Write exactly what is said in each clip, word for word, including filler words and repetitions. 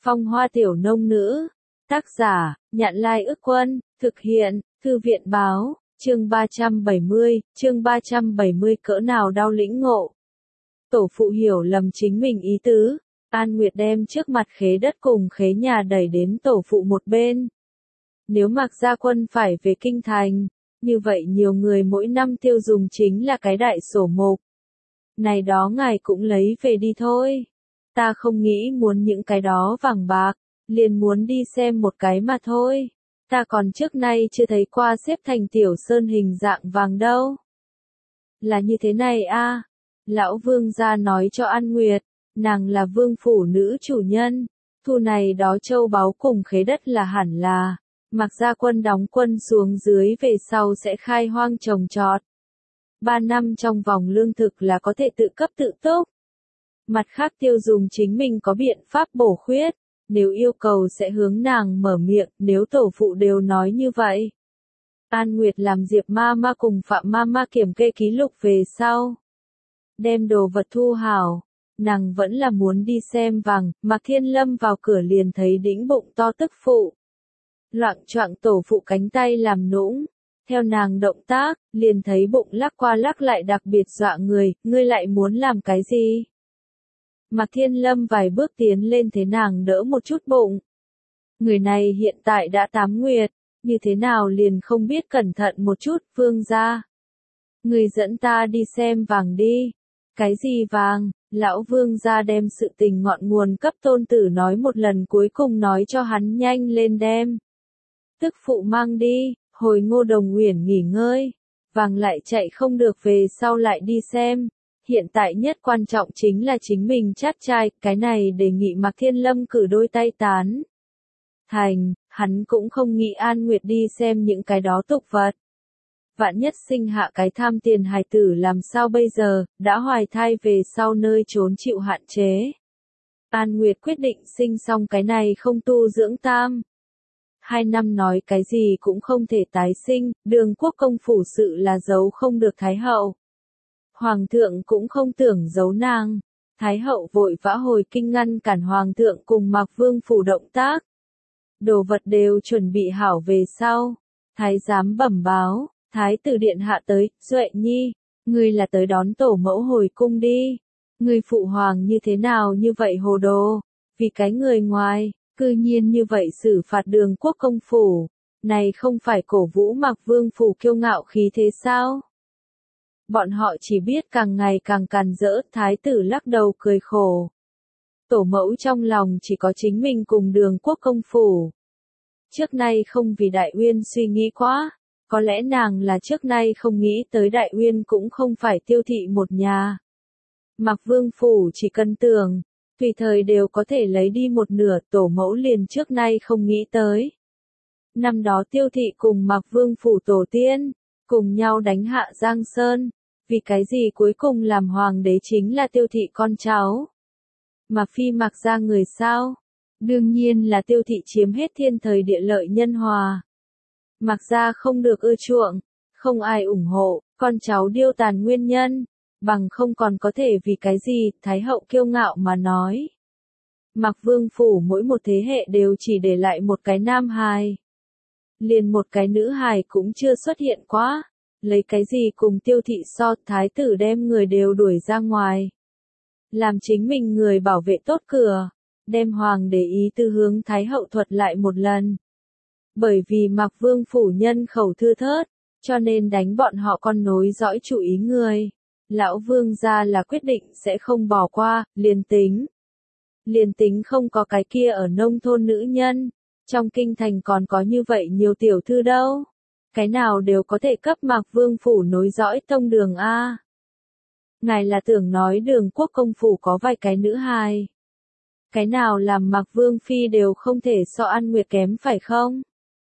Phong hoa tiểu nông nữ. Tác giả, Nhạn Lai Ức Quân, thực hiện, Thư viện Báo, chương ba trăm bảy mươi, chương ba trăm bảy mươi cỡ nào đau lĩnh ngộ. Tổ phụ hiểu lầm chính mình ý tứ, An Nguyệt đem trước mặt khế đất cùng khế nhà đẩy đến tổ phụ một bên. Nếu Mạc Gia Quân phải về kinh thành, như vậy nhiều người mỗi năm tiêu dùng chính là cái đại sổ mục. Này đó ngài cũng lấy về đi thôi. Ta không nghĩ muốn những cái đó vàng bạc, liền muốn đi xem một cái mà thôi. Ta còn trước nay chưa thấy qua xếp thành tiểu sơn hình dạng vàng đâu. Là như thế này a, lão vương gia nói cho An Nguyệt, nàng là vương phủ nữ chủ nhân, thu này đó châu báu cùng khế đất là hẳn là, Mạc Gia Quân đóng quân xuống dưới về sau sẽ khai hoang trồng trọt. Ba năm trong vòng lương thực là có thể tự cấp tự túc. Mặt khác tiêu dùng chính mình có biện pháp bổ khuyết, nếu yêu cầu sẽ hướng nàng mở miệng, nếu tổ phụ đều nói như vậy. An Nguyệt làm Diệp ma ma cùng Phạm ma ma kiểm kê ký lục về sau. Đem đồ vật thu hảo, nàng vẫn là muốn đi xem vàng, Mạc Thiên Lâm vào cửa liền thấy đĩnh bụng to tức phụ. Loạng choạng tổ phụ cánh tay làm nũng, theo nàng động tác, liền thấy bụng lắc qua lắc lại đặc biệt dọa người, ngươi lại muốn làm cái gì? Mạc Thiên Lâm vài bước tiến lên thế nàng đỡ một chút bụng. Người này hiện tại đã tám nguyệt, như thế nào liền không biết cẩn thận một chút, vương gia. Người dẫn ta đi xem vàng đi. Cái gì vàng? Lão vương gia đem sự tình ngọn nguồn cấp tôn tử nói một lần cuối cùng nói cho hắn nhanh lên đem. Tức phụ mang đi, hồi Ngô Đồng Uyển nghỉ ngơi. Vàng lại chạy không được về sau lại đi xem. Hiện tại nhất quan trọng chính là chính mình chát trai, cái này đề nghị Mạc Thiên Lâm cử đôi tay tán. Thành, hắn cũng không nghĩ An Nguyệt đi xem những cái đó tục vật. Vạn nhất sinh hạ cái tham tiền hài tử làm sao bây giờ, đã hoài thai về sau nơi trốn chịu hạn chế. An Nguyệt quyết định sinh xong cái này không tu dưỡng tam. Hai năm nói cái gì cũng không thể tái sinh, Đường Quốc công phủ sự là giấu không được Thái hậu. Hoàng thượng cũng không tưởng giấu nàng. Thái hậu vội vã hồi kinh ngăn cản Hoàng thượng cùng Mạc Vương phủ động tác. Đồ vật đều chuẩn bị hảo về sau. Thái giám bẩm báo, Thái tử điện hạ tới, Duệ Nhi, ngươi là tới đón tổ mẫu hồi cung đi. Ngươi phụ hoàng như thế nào như vậy hồ đồ, vì cái người ngoài, cư nhiên như vậy xử phạt Đường Quốc công phủ. Này không phải cổ vũ Mạc Vương phủ kiêu ngạo khí thế sao? Bọn họ chỉ biết càng ngày càng càn rỡ, thái tử lắc đầu cười khổ. Tổ mẫu trong lòng chỉ có chính mình cùng Đường Quốc công phủ. Trước nay không vì Đại Uyên suy nghĩ quá, có lẽ nàng là trước nay không nghĩ tới Đại Uyên cũng không phải tiêu thị một nhà. Mạc Vương phủ chỉ cần tưởng, tùy thời đều có thể lấy đi một nửa, tổ mẫu liền trước nay không nghĩ tới. Năm đó tiêu thị cùng Mạc Vương phủ tổ tiên, cùng nhau đánh hạ Giang Sơn. Vì cái gì cuối cùng làm hoàng đế chính là tiêu thị con cháu? Mà phi Mạc Gia người sao? Đương nhiên là tiêu thị chiếm hết thiên thời địa lợi nhân hòa. Mạc Gia không được ưa chuộng, không ai ủng hộ, con cháu điêu tàn nguyên nhân, bằng không còn có thể vì cái gì, Thái hậu kiêu ngạo mà nói. Mạc Vương phủ mỗi một thế hệ đều chỉ để lại một cái nam hài. Liền một cái nữ hài cũng chưa xuất hiện quá. Lấy cái gì cùng tiêu thị so, thái tử đem người đều đuổi ra ngoài. Làm chính mình người bảo vệ tốt cửa, đem hoàng để ý tư hướng thái hậu thuật lại một lần. Bởi vì Mạc Vương phủ nhân khẩu thưa thớt, cho nên đánh bọn họ con nối dõi chủ ý người. Lão vương gia là quyết định sẽ không bỏ qua, liền tính. Liền tính không có cái kia ở nông thôn nữ nhân, trong kinh thành còn có như vậy nhiều tiểu thư đâu. Cái nào đều có thể cấp Mạc Vương phủ nối dõi tông đường A. Ngài là tưởng nói Đường Quốc công phủ có vài cái nữ hài. Cái nào làm Mạc Vương phi đều không thể so An Nguyệt kém phải không?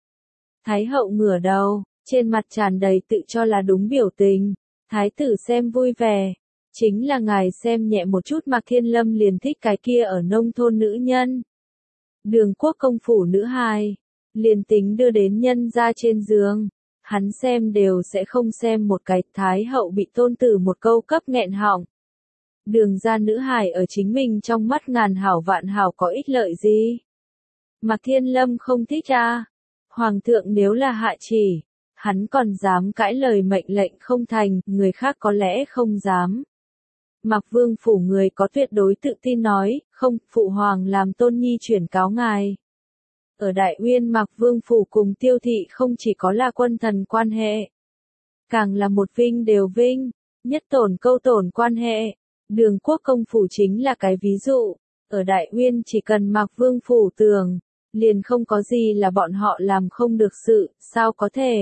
Thái hậu ngửa đầu, trên mặt tràn đầy tự cho là đúng biểu tình. Thái tử xem vui vẻ. Chính là ngài xem nhẹ một chút Mạc Thiên Lâm liền thích cái kia ở nông thôn nữ nhân. Đường Quốc công phủ nữ hài. Liền tính đưa đến nhân ra trên giường. Hắn xem đều sẽ không xem một cái, thái hậu bị tôn tử một câu cấp nghẹn họng. Đường ra nữ hài ở chính mình trong mắt ngàn hảo vạn hảo có ích lợi gì? Mạc Thiên Lâm không thích à? Hoàng thượng nếu là hạ chỉ, hắn còn dám cãi lời mệnh lệnh không thành, người khác có lẽ không dám. Mạc Vương phủ người có tuyệt đối tự tin nói, không, phụ hoàng làm tôn nhi chuyển cáo ngài. Ở Đại Uyên Mạc Vương phủ cùng Tiêu thị không chỉ có là quân thần quan hệ, càng là một vinh đều vinh, nhất tổn câu tổn quan hệ. Đường Quốc công phủ chính là cái ví dụ, ở Đại Uyên chỉ cần Mạc Vương phủ tường, liền không có gì là bọn họ làm không được sự, sao có thể.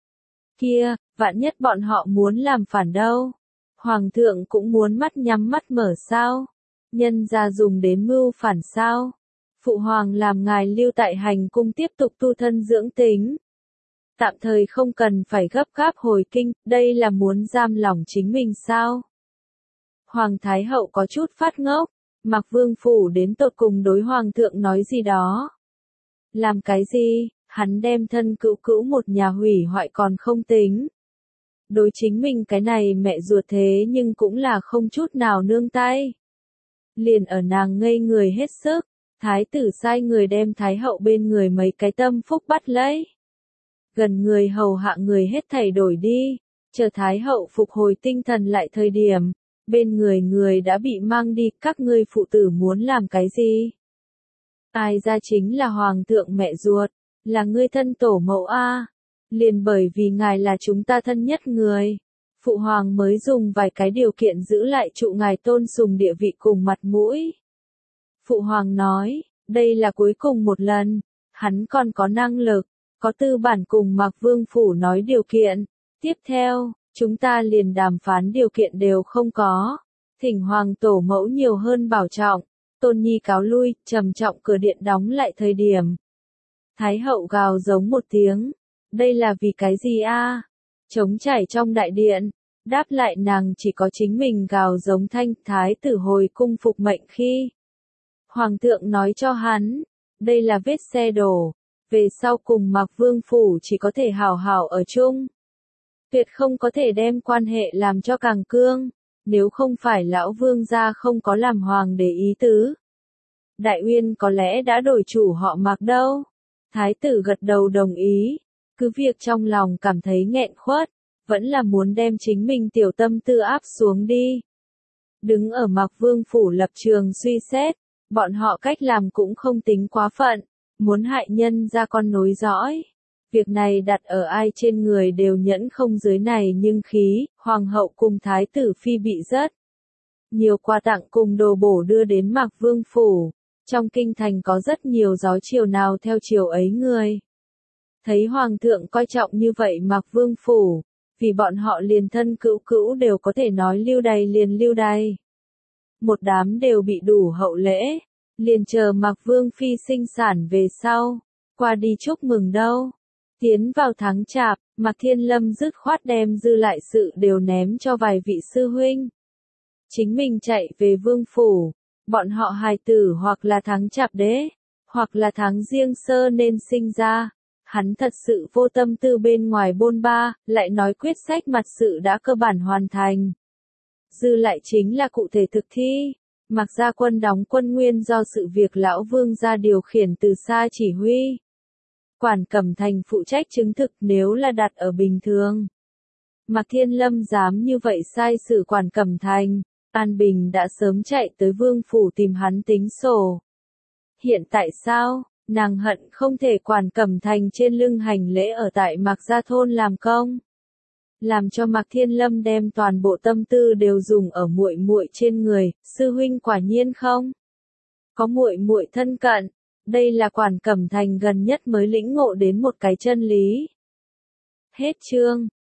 Kia, vạn nhất bọn họ muốn làm phản đâu. Hoàng thượng cũng muốn mắt nhắm mắt mở sao? Nhân ra dùng đến mưu phản sao? Phụ hoàng làm ngài lưu tại hành cung tiếp tục tu thân dưỡng tính. Tạm thời không cần phải gấp gáp hồi kinh, đây là muốn giam lỏng chính mình sao? Hoàng Thái Hậu có chút phát ngốc, Mạc Vương phủ đến tột cùng đối Hoàng thượng nói gì đó. Làm cái gì, hắn đem thân cữu cữu một nhà hủy hoại còn không tính. Đối chính mình cái này mẹ ruột thế nhưng cũng là không chút nào nương tay. Liền ở nàng ngây người hết sức, thái tử sai người đem thái hậu bên người mấy cái tâm phúc bắt lấy. Gần người hầu hạ người hết thảy đổi đi, chờ thái hậu phục hồi tinh thần lại thời điểm, bên người người đã bị mang đi, các ngươi phụ tử muốn làm cái gì? Ai ra chính là hoàng thượng mẹ ruột, là ngươi thân tổ mẫu a. Liền bởi vì ngài là chúng ta thân nhất người, phụ hoàng mới dùng vài cái điều kiện giữ lại trụ ngài tôn sùng địa vị cùng mặt mũi. Phụ hoàng nói, đây là cuối cùng một lần, hắn còn có năng lực, có tư bản cùng Mạc Vương phủ nói điều kiện. Tiếp theo, chúng ta liền đàm phán điều kiện đều không có. Thỉnh hoàng tổ mẫu nhiều hơn bảo trọng. Tôn nhi cáo lui, trầm trọng cửa điện đóng lại thời điểm. Thái hậu gào giống một tiếng. Đây là vì cái gì a? Trống trải trong đại điện, đáp lại nàng chỉ có chính mình gào giống thanh. Thái tử hồi cung phục mệnh khi hoàng thượng nói cho hắn, đây là vết xe đổ, về sau cùng Mạc Vương phủ chỉ có thể hảo hảo ở chung. Tuyệt không có thể đem quan hệ làm cho càng cương, nếu không phải lão vương gia không có làm hoàng để ý tứ. Đại Uyên có lẽ đã đổi chủ họ Mạc đâu. Thái tử gật đầu đồng ý, cứ việc trong lòng cảm thấy nghẹn khuất, vẫn là muốn đem chính mình tiểu tâm tư áp xuống đi. Đứng ở Mạc Vương phủ lập trường suy xét, bọn họ cách làm cũng không tính quá phận, muốn hại nhân ra con nối dõi. Việc này đặt ở ai trên người đều nhẫn không dưới này nhưng khí, hoàng hậu cùng thái tử phi bị rất nhiều quà tặng cùng đồ bổ đưa đến Mạc Vương phủ. Trong kinh thành có rất nhiều gió chiều nào theo chiều ấy người. Thấy hoàng thượng coi trọng như vậy Mạc Vương phủ, vì bọn họ liền thân cữu cữu đều có thể nói lưu đày liền lưu đày. Một đám đều bị đủ hậu lễ, liền chờ Mạc Vương phi sinh sản về sau, qua đi chúc mừng đâu. Tiến vào tháng chạp, Mạc Thiên Lâm dứt khoát đem dư lại sự đều ném cho vài vị sư huynh. Chính mình chạy về vương phủ, bọn họ hài tử hoặc là tháng chạp đế, hoặc là tháng giêng sơ nên sinh ra. Hắn thật sự vô tâm tư bên ngoài bôn ba, lại nói quyết sách mặt sự đã cơ bản hoàn thành. Dư lại chính là cụ thể thực thi. Mạc gia quân đóng quân nguyên do sự việc lão vương gia điều khiển từ xa chỉ huy. Quản Cẩm Thành phụ trách chứng thực nếu là đặt ở bình thường. Mạc Thiên Lâm dám như vậy sai xử Quản Cẩm Thành, An Bình đã sớm chạy tới vương phủ tìm hắn tính sổ. Hiện tại sao, nàng hận không thể Quản Cẩm Thành trên lưng hành lễ ở tại Mạc gia thôn làm công. Làm cho Mạc Thiên Lâm đem toàn bộ tâm tư đều dùng ở muội muội trên người, sư huynh quả nhiên không? Có muội muội thân cận. Đây là Quản Cẩm Thành gần nhất mới lĩnh ngộ đến một cái chân lý. Hết chương.